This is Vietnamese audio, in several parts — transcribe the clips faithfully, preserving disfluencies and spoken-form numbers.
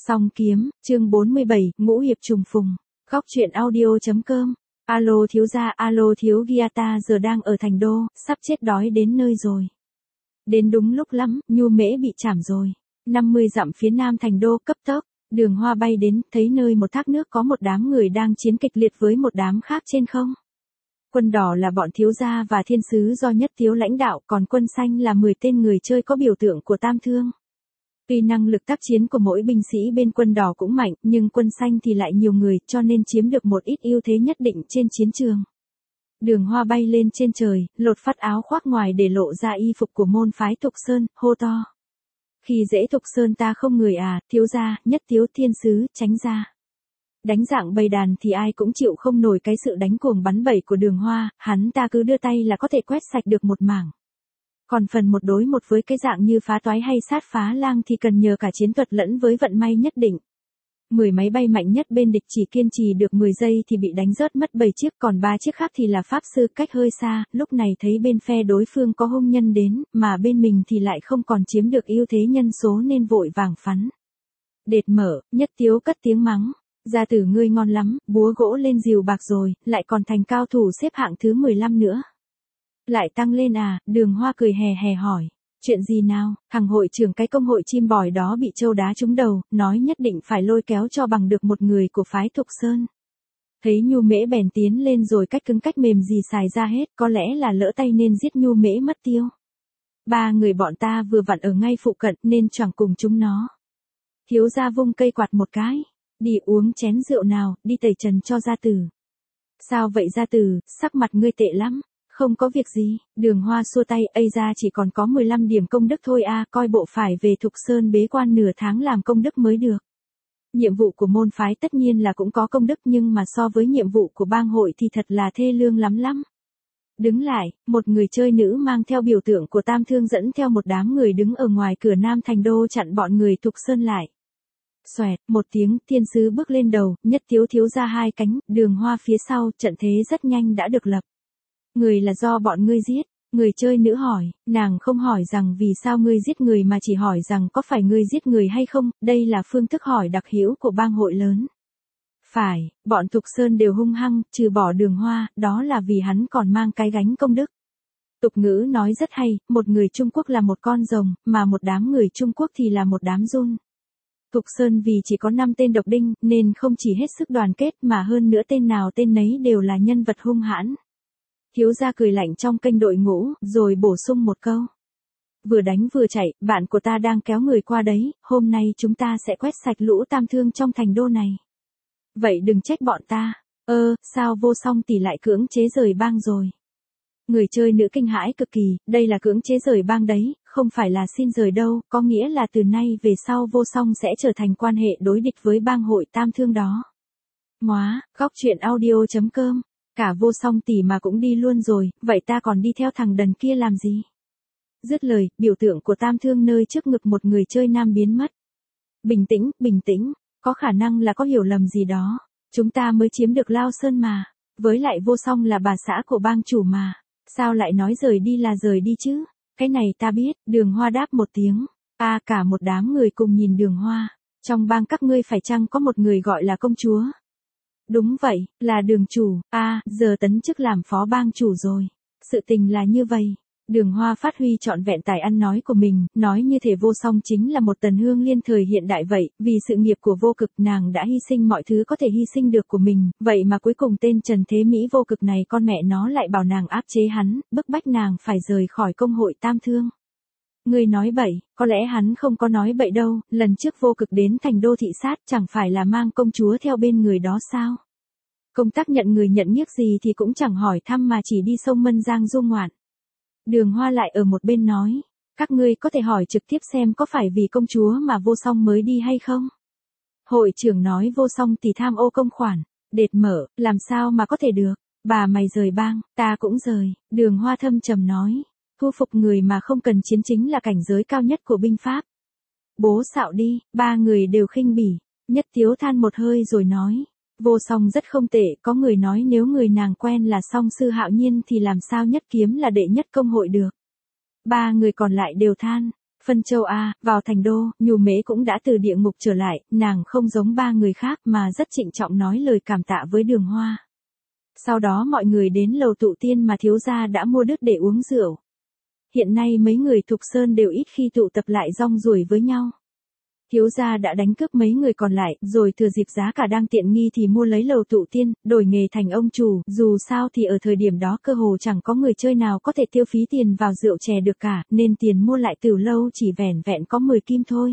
Song kiếm, chương bốn mươi bảy, ngũ hiệp trùng phùng. Góc truyện audio.com. Alo thiếu gia, alo thiếu Gyata giờ đang ở thành đô, sắp chết đói đến nơi rồi. Đến đúng lúc lắm, Nhu Mễ bị chảm rồi. năm mươi dặm phía nam thành đô, cấp tốc, Đường Hoa bay đến, thấy nơi một thác nước có một đám người đang chiến kịch liệt với một đám khác trên không. Quân đỏ là bọn thiếu gia và thiên sứ do Nhất Tiếu lãnh đạo, còn quân xanh là mười tên người chơi có biểu tượng của Tam Thương. Tuy năng lực tác chiến của mỗi binh sĩ bên quân đỏ cũng mạnh, nhưng quân xanh thì lại nhiều người, cho nên chiếm được một ít ưu thế nhất định trên chiến trường. Đường Hoa bay lên trên trời, lột phát áo khoác ngoài để lộ ra y phục của môn phái Thục Sơn, hô to. Khi dễ Thục Sơn ta không người à, thiếu gia, Nhất Tiếu, thiên sứ, tránh ra. Đánh dạng bầy đàn thì ai cũng chịu không nổi cái sự đánh cuồng bắn bẩy của Đường Hoa, hắn ta cứ đưa tay là có thể quét sạch được một mảng. Còn phần một đối một với cái dạng như phá toái hay sát phá lang thì cần nhờ cả chiến thuật lẫn với vận may nhất định. Mười máy bay mạnh nhất bên địch chỉ kiên trì được mười giây thì bị đánh rớt mất bảy chiếc, còn ba chiếc khác thì là pháp sư cách hơi xa, lúc này thấy bên phe đối phương có hung nhân đến, mà bên mình thì lại không còn chiếm được ưu thế nhân số nên vội vàng phắn. Đệt mở, Nhất Tiếu cất tiếng mắng. Gia tử ngươi ngon lắm, búa gỗ lên rìu bạc rồi, lại còn thành cao thủ xếp hạng thứ mười lăm nữa. Lại tăng lên à, Đường Hoa cười hè hè hỏi. Chuyện gì nào, thằng hội trưởng cái công hội chim bòi đó bị châu đá trúng đầu, nói nhất định phải lôi kéo cho bằng được một người của phái Thục Sơn. Thấy Nhu Mễ bèn tiến lên rồi cách cứng cách mềm gì xài ra hết, có lẽ là lỡ tay nên giết Nhu Mễ mất tiêu. Ba người bọn ta vừa vặn ở ngay phụ cận nên choảng cùng chúng nó. Thiếu gia vung cây quạt một cái. Đi uống chén rượu nào, đi tẩy trần cho gia tử. Sao vậy gia tử, sắc mặt ngươi tệ lắm. Không có việc gì, Đường Hoa xua tay, ây ra chỉ còn có mười lăm điểm công đức thôi a, coi bộ phải về Thục Sơn bế quan nửa tháng làm công đức mới được. Nhiệm vụ của môn phái tất nhiên là cũng có công đức nhưng mà so với nhiệm vụ của bang hội thì thật là thê lương lắm lắm. Đứng lại, một người chơi nữ mang theo biểu tượng của Tam Thương dẫn theo một đám người đứng ở ngoài cửa Nam Thành Đô chặn bọn người Thục Sơn lại. Xoẹt, một tiếng, thiên sứ bước lên đầu, Nhất Tiếu thiếu ra hai cánh, Đường Hoa phía sau, trận thế rất nhanh đã được lập. Người là do bọn ngươi giết, người chơi nữ hỏi, nàng không hỏi rằng vì sao ngươi giết người mà chỉ hỏi rằng có phải ngươi giết người hay không, đây là phương thức hỏi đặc hữu của bang hội lớn. Phải, bọn Thục Sơn đều hung hăng, trừ bỏ Đường Hoa, đó là vì hắn còn mang cái gánh công đức. Tục ngữ nói rất hay, một người Trung Quốc là một con rồng, mà một đám người Trung Quốc thì là một đám giun. Thục Sơn vì chỉ có năm tên độc đinh, nên không chỉ hết sức đoàn kết mà hơn nữa tên nào tên nấy đều là nhân vật hung hãn. Thiếu gia cười lạnh trong kênh đội ngũ, rồi bổ sung một câu. Vừa đánh vừa chạy, bạn của ta đang kéo người qua đấy, hôm nay chúng ta sẽ quét sạch lũ Tam Thương trong thành đô này. Vậy đừng trách bọn ta, ơ, sao Vô Song tỷ lại cưỡng chế rời bang rồi. Người chơi nữ kinh hãi cực kỳ, đây là cưỡng chế rời bang đấy, không phải là xin rời đâu, có nghĩa là từ nay về sau Vô Song sẽ trở thành quan hệ đối địch với bang hội Tam Thương đó. Móa, góc truyện audio.com. Cả Vô Song tỷ mà cũng đi luôn rồi, vậy ta còn đi theo thằng đần kia làm gì? Dứt lời, biểu tượng của Tam Thương nơi trước ngực một người chơi nam biến mất. Bình tĩnh, bình tĩnh, có khả năng là có hiểu lầm gì đó. Chúng ta mới chiếm được Lao Sơn mà, với lại Vô Song là bà xã của bang chủ mà, sao lại nói rời đi là rời đi chứ? Cái này ta biết, Đường Hoa đáp một tiếng. A à, cả một đám người cùng nhìn Đường Hoa. Trong bang các ngươi phải chăng có một người gọi là công chúa? Đúng vậy, là Đường chủ, a à, giờ tấn chức làm phó bang chủ rồi. Sự tình là như vậy. Đường Hoa phát huy trọn vẹn tài ăn nói của mình, nói như thể Vô Song chính là một Tần Hương Liên thời hiện đại vậy, vì sự nghiệp của Vô Cực nàng đã hy sinh mọi thứ có thể hy sinh được của mình, vậy mà cuối cùng tên Trần Thế Mỹ Vô Cực này con mẹ nó lại bảo nàng áp chế hắn, bức bách nàng phải rời khỏi công hội Tam Thương. Ngươi nói bậy, có lẽ hắn không có nói bậy đâu, lần trước Vô Cực đến thành đô thị sát chẳng phải là mang công chúa theo bên người đó sao? Công tác nhận người nhận nhiếc gì thì cũng chẳng hỏi thăm mà chỉ đi sông Mân Giang du ngoạn. Đường Hoa lại ở một bên nói, các ngươi có thể hỏi trực tiếp xem có phải vì công chúa mà Vô Song mới đi hay không? Hội trưởng nói Vô Song thì tham ô công khoản, đệt mở, làm sao mà có thể được, bà mày rời bang, ta cũng rời, Đường Hoa thâm trầm nói. Thu phục người mà không cần chiến chính là cảnh giới cao nhất của binh pháp. Bố xạo đi, ba người đều khinh bỉ. Nhất Tiếu than một hơi rồi nói. Vô Song rất không tệ, có người nói nếu người nàng quen là Song sư Hạo Nhiên thì làm sao Nhất Kiếm là đệ nhất công hội được. Ba người còn lại đều than. Phân Châu a, vào thành đô, Nhu Mễ cũng đã từ địa ngục trở lại, nàng không giống ba người khác mà rất trịnh trọng nói lời cảm tạ với Đường Hoa. Sau đó mọi người đến lầu tụ tiên mà thiếu gia đã mua đức để uống rượu. Hiện nay mấy người Thục Sơn đều ít khi tụ tập lại rong ruổi với nhau. Thiếu gia đã đánh cướp mấy người còn lại, rồi thừa dịp giá cả đang tiện nghi thì mua lấy lầu tụ tiên, đổi nghề thành ông chủ, dù sao thì ở thời điểm đó cơ hồ chẳng có người chơi nào có thể tiêu phí tiền vào rượu chè được cả, nên tiền mua lại Tửu lâu chỉ vẻn vẹn có mười kim thôi.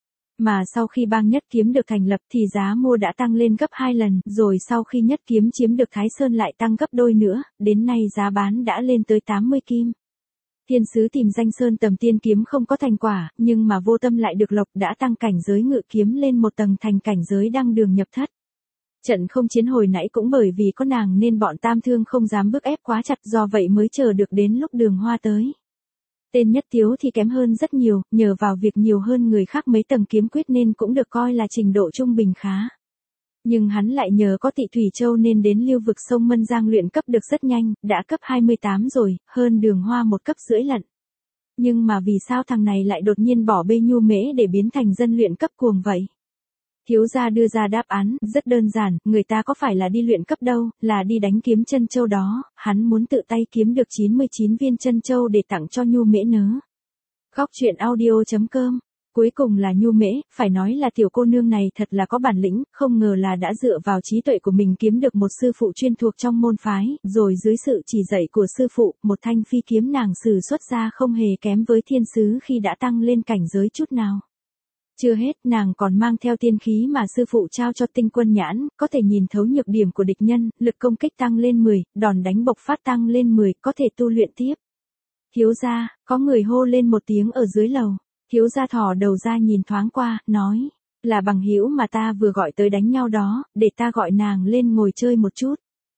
Mà sau khi bang Nhất Kiếm được thành lập thì giá mua đã tăng lên gấp hai lần, rồi sau khi Nhất Kiếm chiếm được Thái Sơn lại tăng gấp đôi nữa, đến nay giá bán đã lên tới tám mươi kim. Thiên sứ tìm danh sơn tầm tiên kiếm không có thành quả, nhưng mà vô tâm lại được lộc đã tăng cảnh giới ngự kiếm lên một tầng thành cảnh giới đăng đường nhập thất. Trận không chiến hồi nãy cũng bởi vì có nàng nên bọn Tam Thương không dám bước ép quá chặt, do vậy mới chờ được đến lúc Đường Hoa tới. Tên Nhất Tiếu thì kém hơn rất nhiều, nhờ vào việc nhiều hơn người khác mấy tầng kiếm quyết nên cũng được coi là trình độ trung bình khá. Nhưng hắn lại nhờ có Tị Thủy Châu nên đến lưu vực sông Mân Giang luyện cấp được rất nhanh, đã cấp hai mươi tám rồi, hơn Đường Hoa một cấp rưỡi lận. Nhưng mà vì sao thằng này lại đột nhiên bỏ bê Nhu Mễ để biến thành dân luyện cấp cuồng vậy? Thiếu gia đưa ra đáp án, rất đơn giản, người ta có phải là đi luyện cấp đâu, là đi đánh kiếm chân châu đó, hắn muốn tự tay kiếm được chín mươi chín viên chân châu để tặng cho Nhu Mễ nớ. Góc truyện audio chấm com. Cuối cùng là Nhu Mễ, phải nói là tiểu cô nương này thật là có bản lĩnh, không ngờ là đã dựa vào trí tuệ của mình kiếm được một sư phụ chuyên thuộc trong môn phái, rồi dưới sự chỉ dạy của sư phụ, một thanh phi kiếm nàng sử xuất ra không hề kém với thiên sứ khi đã tăng lên cảnh giới chút nào. Chưa hết, nàng còn mang theo tiên khí mà sư phụ trao cho Tinh Quân Nhãn, có thể nhìn thấu nhược điểm của địch nhân, lực công kích tăng lên mười, đòn đánh bộc phát tăng lên mười, có thể tu luyện tiếp. Thiếu gia, có người hô lên một tiếng ở dưới lầu. Thiếu gia thò đầu ra nhìn thoáng qua, nói, là bằng hữu mà ta vừa gọi tới đánh nhau đó, để ta gọi nàng lên ngồi chơi một chút.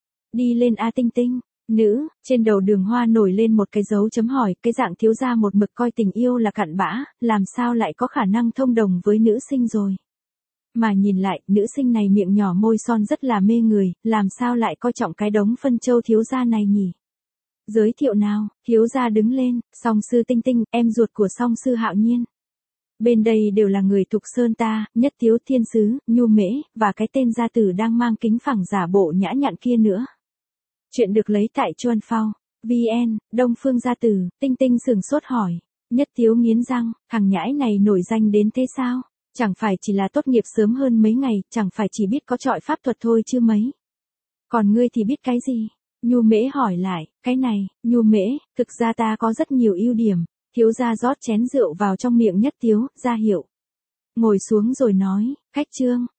Đi lên A Tinh Tinh. Nữ, trên đầu Đường Hoa nổi lên một cái dấu chấm hỏi, cái dạng thiếu gia một mực coi tình yêu là cặn bã, làm sao lại có khả năng thông đồng với nữ sinh rồi. Mà nhìn lại, nữ sinh này miệng nhỏ môi son rất là mê người, làm sao lại coi trọng cái đống Phân Châu thiếu gia này nhỉ? Giới thiệu nào, thiếu gia đứng lên, song sư Tinh Tinh, em ruột của song sư Hạo Nhiên. Bên đây đều là người Thục Sơn ta, Nhất Tiếu Thiên Sứ, Nhu Mễ, và cái tên gia tử đang mang kính phẳng giả bộ nhã nhặn kia nữa. Chuyện được lấy tại Chuan Phao, vê en, Đông Phương gia tử, Tinh Tinh sửng sốt hỏi. Nhất Tiếu nghiến răng, thằng nhãi này nổi danh đến thế sao? Chẳng phải chỉ là tốt nghiệp sớm hơn mấy ngày, chẳng phải chỉ biết có trọi pháp thuật thôi chứ mấy. Còn ngươi thì biết cái gì? Nhu Mễ hỏi lại, cái này, Nhu Mễ, thực ra ta có rất nhiều ưu điểm. Thiếu gia rót chén rượu vào trong miệng Nhất Tiếu, ra hiệu. Ngồi xuống rồi nói, khách trương,